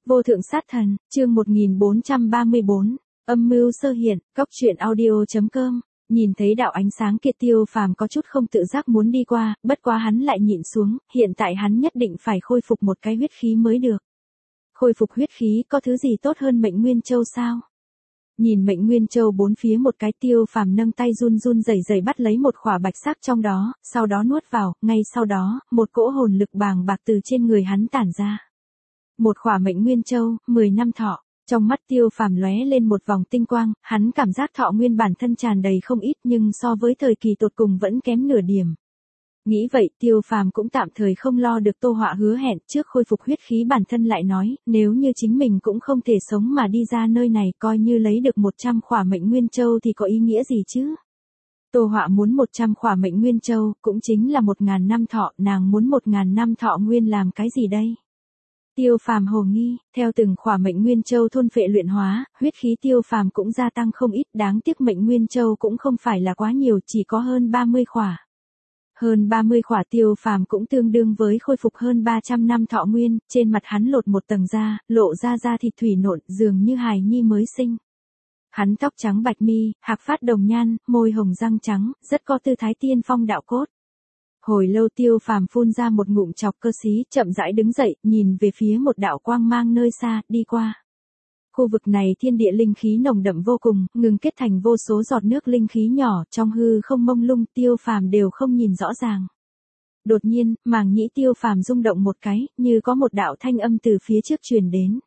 Vô thượng sát thần, chương 1434, âm mưu sơ hiện, góc truyện audio.com. Nhìn thấy đạo ánh sáng kia Tiêu Phàm có chút không tự giác muốn đi qua, bất quá hắn lại nhịn xuống, hiện tại hắn nhất định phải khôi phục một cái huyết khí mới được. Khôi phục huyết khí có thứ gì tốt hơn Mệnh Nguyên Châu sao? Nhìn Mệnh Nguyên Châu bốn phía một cái, Tiêu Phàm nâng tay run run rẩy rẩy bắt lấy một khỏa bạch sắc trong đó, sau đó nuốt vào, ngay sau đó, một cỗ hồn lực bàng bạc từ trên người hắn tản ra. Một khỏa Mệnh Nguyên Châu, 10 năm thọ. Trong mắt Tiêu Phàm lóe lên một vòng tinh quang, hắn cảm giác thọ nguyên bản thân tràn đầy không ít nhưng so với thời kỳ tột cùng vẫn kém nửa điểm. Nghĩ vậy Tiêu Phàm cũng tạm thời không lo được Tô Họa hứa hẹn, trước khôi phục huyết khí bản thân lại nói, nếu như chính mình cũng không thể sống mà đi ra nơi này, coi như lấy được 100 khỏa Mệnh Nguyên Châu thì có ý nghĩa gì chứ? Tô Họa muốn 100 khỏa Mệnh Nguyên Châu, cũng chính là 1000 năm thọ, nàng muốn 1000 năm thọ nguyên làm cái gì đây? Tiêu Phàm hồ nghi, theo từng khỏa Mệnh Nguyên Châu thôn phệ luyện hóa, huyết khí Tiêu Phàm cũng gia tăng không ít, đáng tiếc Mệnh Nguyên Châu cũng không phải là quá nhiều, chỉ có hơn 30 khỏa. Hơn 30 khỏa Tiêu Phàm cũng tương đương với khôi phục hơn 300 năm thọ nguyên, trên mặt hắn lột một tầng da, lộ ra da thịt thủy nộn, dường như hài nhi mới sinh. Hắn tóc trắng bạch mi, hạc phát đồng nhan, môi hồng răng trắng, rất có tư thái tiên phong đạo cốt. Hồi lâu Tiêu Phàm phun ra một ngụm chọc cơ xí, chậm rãi đứng dậy, nhìn về phía một đạo quang mang nơi xa, đi qua. Khu vực này thiên địa linh khí nồng đậm vô cùng, ngừng kết thành vô số giọt nước linh khí nhỏ, trong hư không mông lung, Tiêu Phàm đều không nhìn rõ ràng. Đột nhiên, màng nhĩ Tiêu Phàm rung động một cái, như có một đạo thanh âm từ phía trước truyền đến.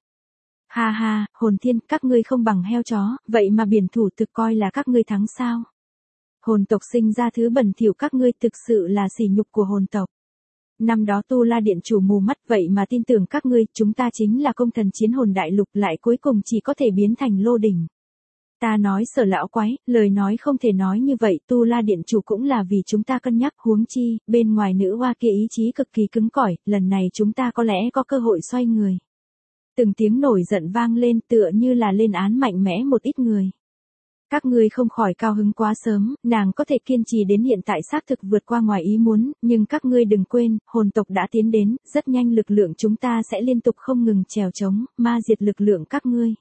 Ha ha, hồn thiên, các ngươi không bằng heo chó, vậy mà biển thủ thực coi là các ngươi thắng sao? Hồn tộc sinh ra thứ bẩn thỉu, các ngươi thực sự là sỉ nhục của hồn tộc. Năm đó Tu La Điện chủ mù mắt, vậy mà tin tưởng các ngươi, chúng ta chính là công thần chiến hồn đại lục, lại cuối cùng chỉ có thể biến thành lô đỉnh. Ta nói Sở lão quái, lời nói không thể nói như vậy, Tu La Điện chủ cũng là vì chúng ta cân nhắc, huống chi, bên ngoài nữ hoa kia ý chí cực kỳ cứng cỏi, lần này chúng ta có lẽ có cơ hội xoay người. Từng tiếng nổi giận vang lên, tựa như là lên án mạnh mẽ một ít người. Các ngươi không khỏi cao hứng quá sớm, nàng có thể kiên trì đến hiện tại xác thực vượt qua ngoài ý muốn, nhưng các ngươi đừng quên, hồn tộc đã tiến đến, rất nhanh lực lượng chúng ta sẽ liên tục không ngừng trèo trống, ma diệt lực lượng các ngươi.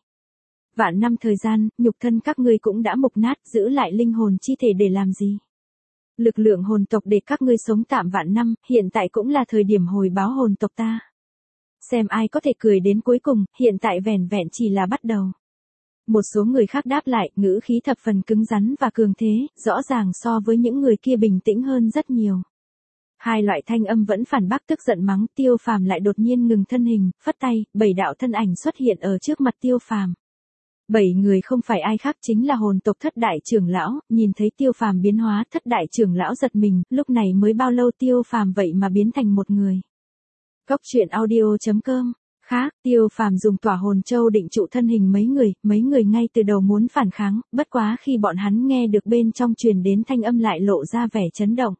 Vạn năm thời gian, nhục thân các ngươi cũng đã mục nát, giữ lại linh hồn chi thể để làm gì? Lực lượng hồn tộc để các ngươi sống tạm vạn năm, hiện tại cũng là thời điểm hồi báo hồn tộc ta. Xem ai có thể cười đến cuối cùng, hiện tại vẻn vẹn chỉ là bắt đầu. Một số người khác đáp lại, ngữ khí thập phần cứng rắn và cường thế, rõ ràng so với những người kia bình tĩnh hơn rất nhiều. Hai loại thanh âm vẫn phản bác tức giận mắng, Tiêu Phàm lại đột nhiên ngừng thân hình, phất tay, 7 đạo thân ảnh xuất hiện ở trước mặt Tiêu Phàm. 7 người không phải ai khác chính là hồn tộc Thất đại trưởng lão, nhìn thấy Tiêu Phàm biến hóa, Thất đại trưởng lão giật mình, lúc này mới bao lâu Tiêu Phàm vậy mà biến thành một người. Góc truyện audio.com. Khác, Tiêu Phàm dùng tỏa hồn châu định trụ thân hình mấy người ngay từ đầu muốn phản kháng, bất quá khi bọn hắn nghe được bên trong truyền đến thanh âm lại lộ ra vẻ chấn động.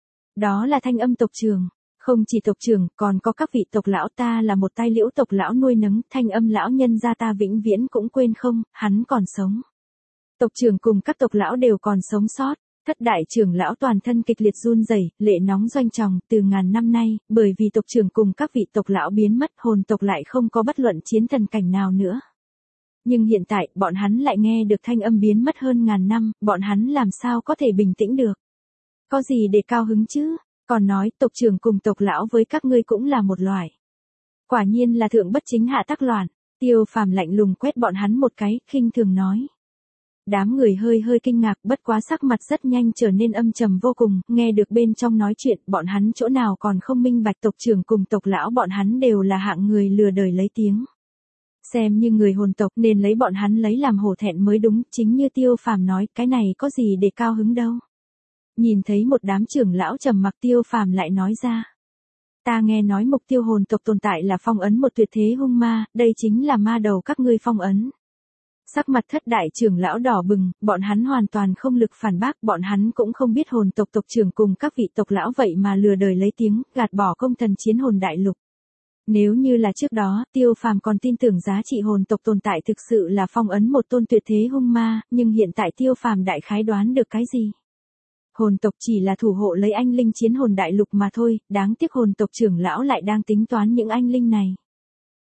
Đó là thanh âm tộc trưởng, không chỉ tộc trưởng, còn có các vị tộc lão, ta là một tai liễu tộc lão nuôi nấng, thanh âm lão nhân gia ta vĩnh viễn cũng quên không, hắn còn sống. Tộc trưởng cùng các tộc lão đều còn sống sót. Thất đại trưởng lão toàn thân kịch liệt run rẩy, lệ nóng doanh tròng, từ ngàn năm nay, bởi vì tộc trưởng cùng các vị tộc lão biến mất, hồn tộc lại không có bất luận chiến thần cảnh nào nữa. Nhưng hiện tại, bọn hắn lại nghe được thanh âm biến mất hơn ngàn năm, bọn hắn làm sao có thể bình tĩnh được? Có gì để cao hứng chứ? Còn nói, tộc trưởng cùng tộc lão với các ngươi cũng là một loài. Quả nhiên là thượng bất chính hạ tắc loạn. Tiêu Phàm lạnh lùng quét bọn hắn một cái, khinh thường nói. Đám người hơi kinh ngạc, bất quá sắc mặt rất nhanh trở nên âm trầm vô cùng, nghe được bên trong nói chuyện, bọn hắn chỗ nào còn không minh bạch, tộc trưởng cùng tộc lão bọn hắn đều là hạng người lừa đời lấy tiếng. Xem như người hồn tộc nên lấy bọn hắn lấy làm hổ thẹn mới đúng, chính như Tiêu Phàm nói, cái này có gì để cao hứng đâu. Nhìn thấy một đám trưởng lão trầm mặc, Tiêu Phàm lại nói ra. Ta nghe nói mục tiêu hồn tộc tồn tại là phong ấn một tuyệt thế hung ma, đây chính là ma đầu các ngươi phong ấn. Sắc mặt Thất đại trưởng lão đỏ bừng, bọn hắn hoàn toàn không lực phản bác, bọn hắn cũng không biết hồn tộc tộc trưởng cùng các vị tộc lão vậy mà lừa đời lấy tiếng, gạt bỏ công thần chiến hồn đại lục. Nếu như là trước đó, Tiêu Phàm còn tin tưởng giá trị hồn tộc tồn tại thực sự là phong ấn một tôn tuyệt thế hung ma, nhưng hiện tại Tiêu Phàm đại khái đoán được cái gì? Hồn tộc chỉ là thủ hộ lấy anh linh chiến hồn đại lục mà thôi, đáng tiếc hồn tộc trưởng lão lại đang tính toán những anh linh này.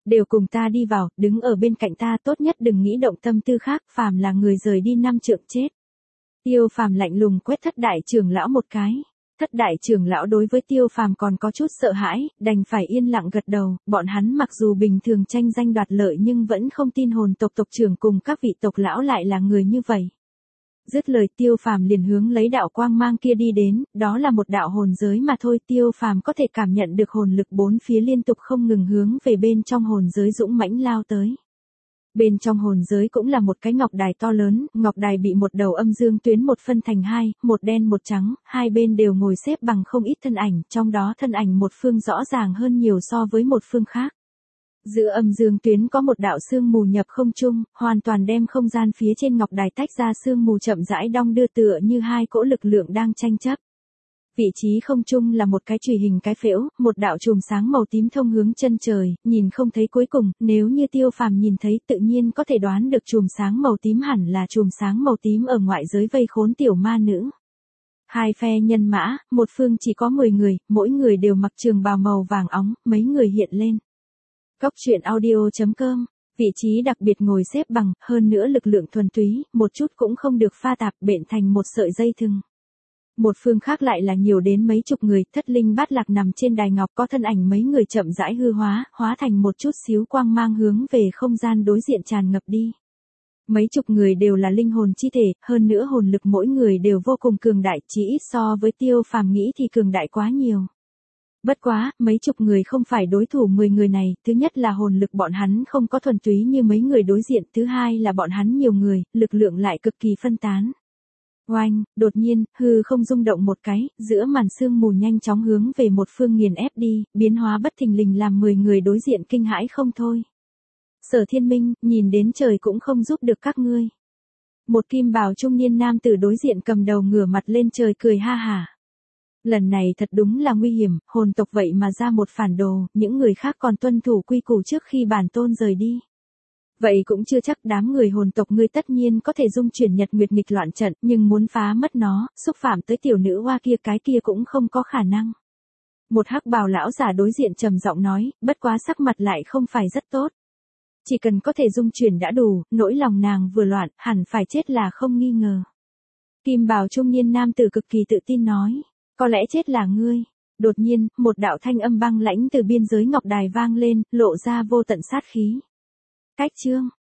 Đều cùng ta đi vào, đứng ở bên cạnh ta, tốt nhất đừng nghĩ động tâm tư khác, phàm là người rời đi 5 trượng chết. Tiêu Phàm lạnh lùng quét Thất đại trưởng lão một cái. Thất đại trưởng lão đối với Tiêu Phàm còn có chút sợ hãi, đành phải yên lặng gật đầu, bọn hắn mặc dù bình thường tranh danh đoạt lợi nhưng vẫn không tin hồn tộc tộc trưởng cùng các vị tộc lão lại là người như vậy. Dứt lời Tiêu Phàm liền hướng lấy đạo quang mang kia đi đến, đó là một đạo hồn giới mà thôi. Tiêu Phàm có thể cảm nhận được hồn lực bốn phía liên tục không ngừng hướng về bên trong hồn giới dũng mãnh lao tới. Bên trong hồn giới cũng là một cái ngọc đài to lớn, ngọc đài bị một đầu âm dương tuyến một phân thành hai, một đen một trắng, hai bên đều ngồi xếp bằng không ít thân ảnh, trong đó thân ảnh một phương rõ ràng hơn nhiều so với một phương khác. Giữa âm dương tuyến có một đạo sương mù nhập không trung, hoàn toàn đem không gian phía trên ngọc đài tách ra, sương mù chậm rãi đong đưa tựa như hai cỗ lực lượng đang tranh chấp. Vị trí không trung là một cái chùy hình cái phễu, một đạo chùm sáng màu tím thông hướng chân trời, nhìn không thấy cuối cùng, nếu như Tiêu Phàm nhìn thấy tự nhiên có thể đoán được chùm sáng màu tím hẳn là chùm sáng màu tím ở ngoại giới vây khốn tiểu ma nữ. Hai phe nhân mã, một phương chỉ có 10 người, mỗi người đều mặc trường bào màu vàng óng, mấy người hiện lên. Cóc truyện audio.com, vị trí đặc biệt ngồi xếp bằng, hơn nữa lực lượng thuần túy, một chút cũng không được pha tạp, bện thành một sợi dây thừng. Một phương khác lại là nhiều đến mấy chục người, thất linh bát lạc nằm trên đài ngọc, có thân ảnh mấy người chậm rãi hư hóa, hóa thành một chút xíu quang mang hướng về không gian đối diện tràn ngập đi. Mấy chục người đều là linh hồn chi thể, hơn nữa hồn lực mỗi người đều vô cùng cường đại, chỉ ít so với Tiêu Phàm nghĩ thì cường đại quá nhiều. Bất quá, mấy chục người không phải đối thủ 10 người này, thứ nhất là hồn lực bọn hắn không có thuần túy như mấy người đối diện, thứ hai là bọn hắn nhiều người, lực lượng lại cực kỳ phân tán. Oanh, đột nhiên, hư không rung động một cái, giữa màn sương mù nhanh chóng hướng về một phương nghiền ép đi, biến hóa bất thình lình làm 10 người đối diện kinh hãi không thôi. Sở Thiên Minh, nhìn đến trời cũng không giúp được các ngươi. Một kim bào trung niên nam tử đối diện cầm đầu ngửa mặt lên trời cười ha hả. Lần này thật đúng là nguy hiểm, hồn tộc vậy mà ra một phản đồ, những người khác còn tuân thủ quy củ trước khi bản tôn rời đi. Vậy cũng chưa chắc, đám người hồn tộc ngươi tất nhiên có thể dung chuyển nhật nguyệt nghịch loạn trận, nhưng muốn phá mất nó, xúc phạm tới tiểu nữ hoa kia cái kia cũng không có khả năng. Một hắc bào lão giả đối diện trầm giọng nói, bất quá sắc mặt lại không phải rất tốt. Chỉ cần có thể dung chuyển đã đủ, nỗi lòng nàng vừa loạn, hẳn phải chết là không nghi ngờ. Kim bào trung niên nam tử cực kỳ tự tin nói, có lẽ chết là ngươi. Đột nhiên, một đạo thanh âm băng lãnh từ biên giới ngọc đài vang lên, lộ ra vô tận sát khí. Cách chương